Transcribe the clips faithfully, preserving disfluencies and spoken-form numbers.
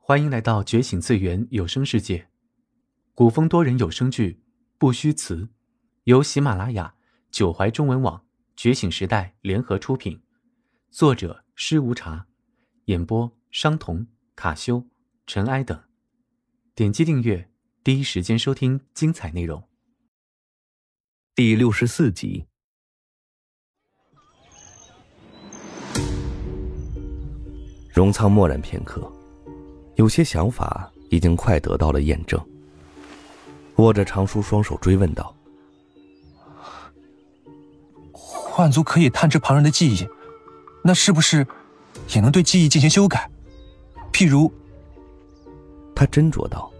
欢迎来到觉醒次元有声世界，古风多人有声剧《不虚词》，由喜马拉雅、九怀中文网、觉醒时代联合出品，作者施无茶，演播商童、卡修、尘埃等。点击订阅，第一时间收听精彩内容。 第六十四集。荣仓默然片刻，有些想法已经快得到了验证。握着长书双手追问道： 幻族可以探知旁人的记忆，那是不是也能对记忆进行修改？譬如…… 他斟酌道：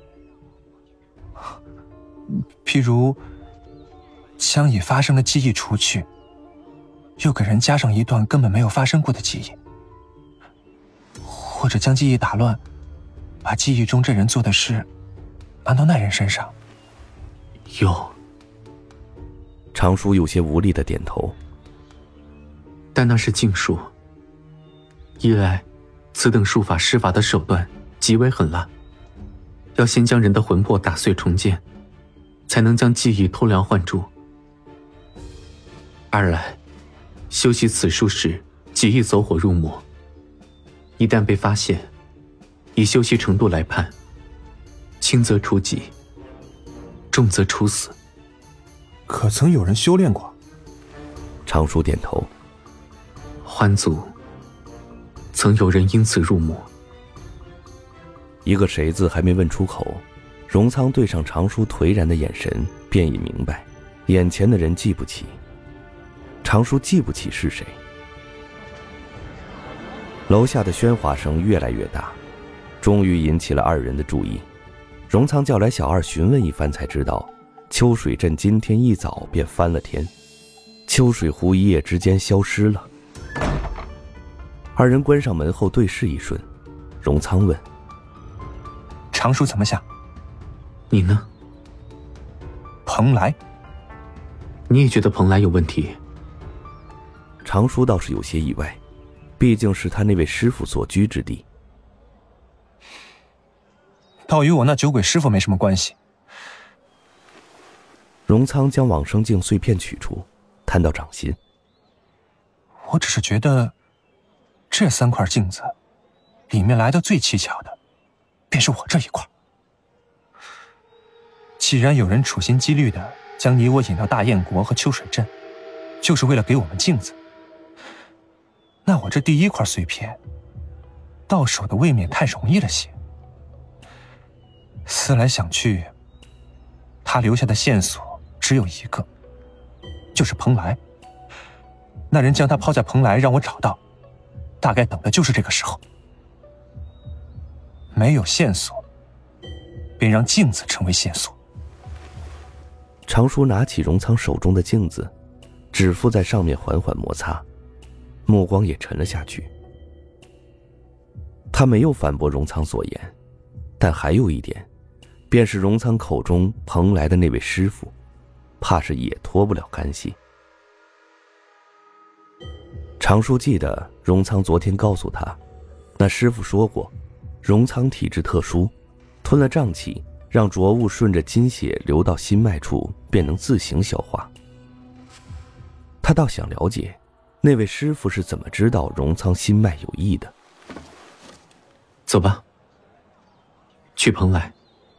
譬如将已发生的记忆除去，又给人加上一段根本没有发生过的记忆，或者将记忆打乱，把记忆中这人做的事安到那人身上。 有。 长书有些无力的点头。 但那是禁术，一来此等术法施法的手段极为狠辣，要先将人的魂魄打碎重建，才能将记忆偷梁换柱。二来修习此术时极易走火入魔，一旦被发现，以修习程度来判，轻则除籍，重则处死。 可曾有人修炼过？ 长书点头。 幻族曾有人因此入魔。 一个谁字还没问出口，荣仓对上长书颓然的眼神，便已明白眼前的人记不起。长书记不起是谁。楼下的喧哗声越来越大，终于引起了二人的注意。荣仓叫来小二询问一番，才知道秋水镇今天一早便翻了天，秋水湖一夜之间消失了。二人关上门后对视一瞬，荣仓问： 长叔怎么想？ 你呢？ 蓬莱。 你也觉得蓬莱有问题？ 长叔倒是有些意外，毕竟是他那位师傅所居之地。 倒与我那酒鬼师傅没什么关系。 荣仓将往生镜碎片取出，摊到掌心。 我只是觉得这三块镜子里面来的最蹊跷的便是我这一块。既然有人处心积虑的将你我引到大燕国和秋水镇，就是为了给我们镜子，那我这第一块碎片到手的未免太容易了些。思来想去，他留下的线索只有一个，就是蓬莱。那人将他抛在蓬莱让我找到，大概等的就是这个时候。没有线索，便让镜子成为线索。 长叔拿起荣仓手中的镜子，指腹在上面缓缓摩擦，目光也沉了下去。他没有反驳荣仓所言，但还有一点，便是荣仓口中蓬莱的那位师傅，怕是也脱不了干系。长叔记得荣仓昨天告诉他，那师傅说过，荣仓体质特殊，吞了瘴气，让浊物顺着筋血流到心脉处，便能自行消化。他倒想了解，那位师傅是怎么知道荣仓心脉有益的。 走吧，去蓬莱。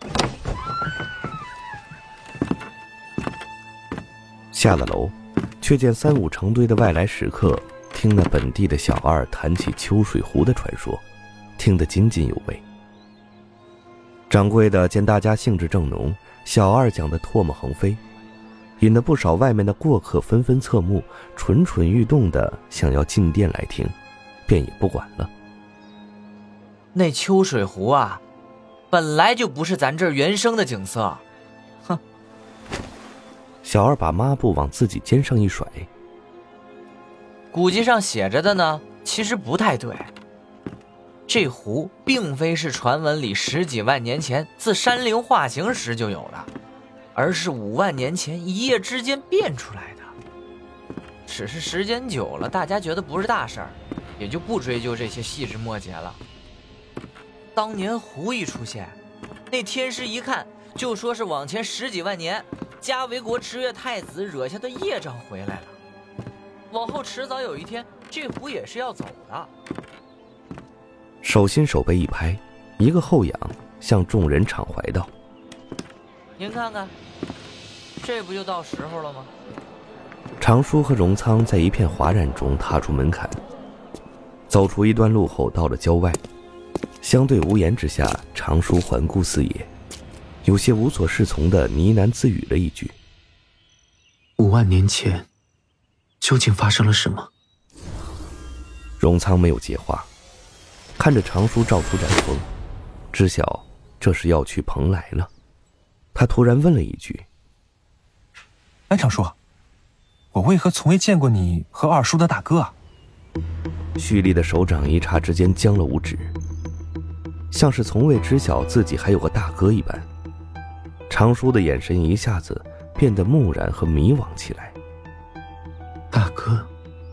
下了楼，却见三五成堆的外来食客听了本地的小二谈起秋水湖的传说，听得津津有味。掌柜的见大家兴致正浓，小二讲得唾沫横飞，引得不少外面的过客纷纷侧目，蠢蠢欲动的想要进店来听，便也不管了。 那秋水湖啊，本来就不是咱这儿原生的景色。哼！ 小二把抹布往自己肩上一甩。 古籍上写着的呢，其实不太对。这湖并非是传闻里十几万年前自山灵化形时就有的，而是五万年前一夜之间变出来的。只是时间久了，大家觉得不是大事儿，也就不追究这些细枝末节了。 当年狐一出现，那天师一看就说是往前十几万年嘉维国池月太子惹下的业障回来了，往后迟早有一天这狐也是要走的。 手心手背一拍，一个后仰，向众人敞怀道： 您看看，这不就到时候了吗？ 常叔和荣仓在一片哗然中踏出门槛，走出一段路后到了郊外。相对无言之下，常叔环顾四野，有些无所适从的呢喃自语了一句： 五万年前究竟发生了什么？ 荣仓没有接话，看着常叔照出斩风，知晓这是要去蓬莱了。他突然问了一句： 哎，常叔，我为何从未见过你和二叔的大哥啊？ 蓄力的手掌一刹之间僵了五指，像是从未知晓自己还有个大哥一般。常叔的眼神一下子变得木然和迷惘起来。 大哥？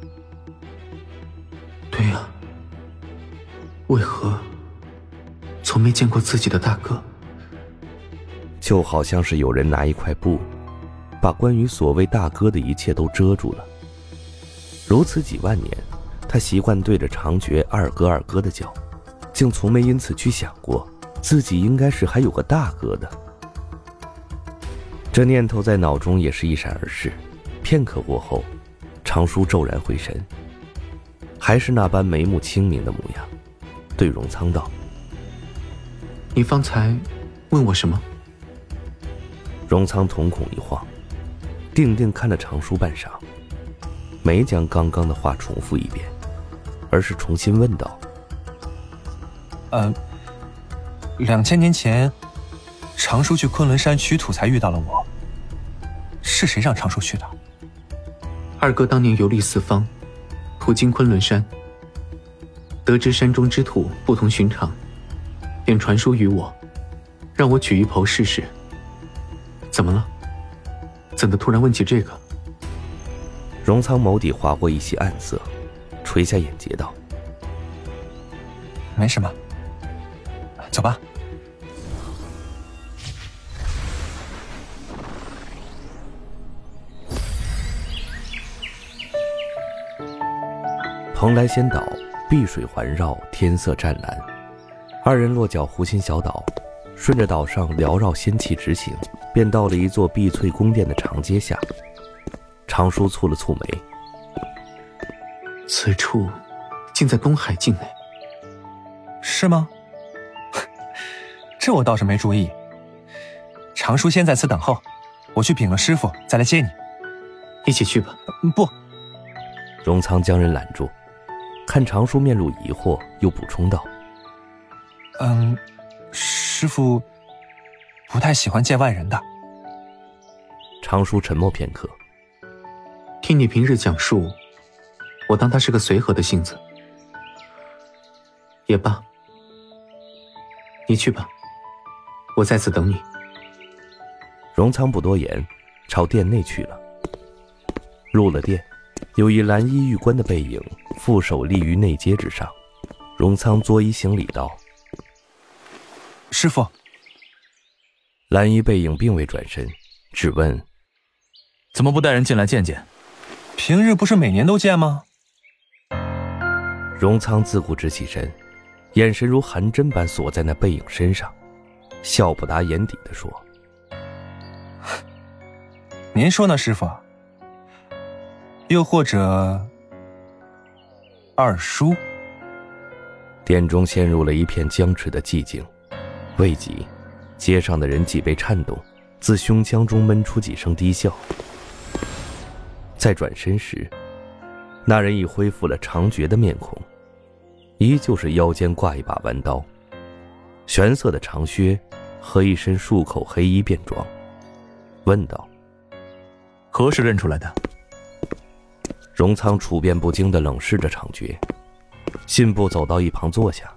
对呀、啊，为何从没见过自己的大哥？ 就好像是有人拿一块布，把关于所谓大哥的一切都遮住了。如此几万年，他习惯对着长觉二哥二哥的叫，竟从没因此去想过自己应该是还有个大哥的。这念头在脑中也是一闪而逝，片刻过后，常叔骤然回神，还是那般眉目清明的模样，对荣仓道： 你方才问我什么？ 荣仓瞳孔一晃，定定看了常叔半晌，没将刚刚的话重复一遍，而是重新问道： 呃，两千年前，常叔去昆仑山取土才遇到了我，是谁让常叔去的？ 二哥当年游历四方，途经昆仑山，得知山中之土不同寻常，便传书于我，让我取一抔试试。怎么了？怎的突然问起这个？ 荣仓眸底划过一些暗色，垂下眼睫道： 没什么，走吧。 蓬莱仙岛，碧水环绕，天色湛蓝。二人落脚湖心小岛，顺着岛上缭绕仙气直行，便到了一座碧翠宫殿的长街下。常叔蹙了蹙眉： 此处竟在东海境内。 是吗？这我倒是没注意。常叔先在此等候，我去禀了师傅，再来接你。 一起去吧。 不。 荣仓将人拦住，看常叔面露疑惑，又补充道： 嗯，师傅不太喜欢见外人的。 常叔沉默片刻， 听你平日讲述，我当他是个随和的性子。也罢，你去吧，我在此等你。 荣仓不多言，朝殿内去了。入了殿，有一蓝衣玉冠的背影负手立于内阶之上。荣仓作揖行礼道： 师父。 蓝衣背影并未转身，只问： 怎么不带人进来见见？ 平日不是每年都见吗？ 荣仓自顾直起身，眼神如寒针般锁在那背影身上，笑不达眼底地说： 您说呢，师父？又或者二叔？ 殿中陷入了一片僵持的寂静，未及，街上的人脊背颤动，自胸腔中闷出几声低笑。再转身时，那人已恢复了长觉的面孔，依旧是腰间挂一把弯刀，玄色的长靴和一身束口黑衣便装，问道： 何时认出来的？ 荣仓处变不惊地冷视着长觉，信步走到一旁坐下。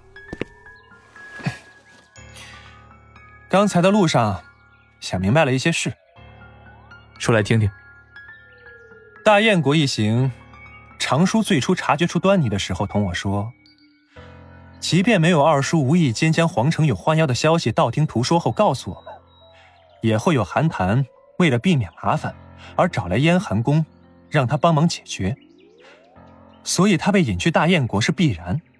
刚才的路上想明白了一些事。 说来听听。 大雁国一行，常叔最初察觉出端倪的时候同我说， 即便没有二叔无意间将皇城有幻妖的消息道听途说后告诉我们，也会有韩谈为了避免麻烦而找来燕寒宫，让他帮忙解决。所以他被引去大燕国是必然。